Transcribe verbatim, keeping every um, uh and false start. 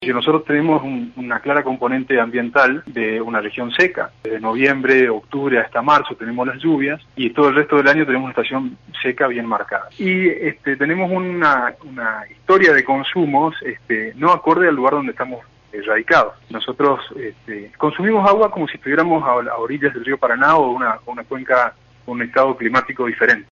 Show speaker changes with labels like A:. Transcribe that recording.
A: que nosotros tenemos un, una clara componente ambiental de una región seca. Desde noviembre, octubre hasta marzo tenemos las lluvias y todo el resto del año tenemos una estación seca bien marcada. Y este, tenemos una, una historia de consumos este, no acorde al lugar donde estamos radicados. Nosotros este, consumimos agua como si estuviéramos a, a orillas del río Paraná o una, una cuenca con un estado climático diferente.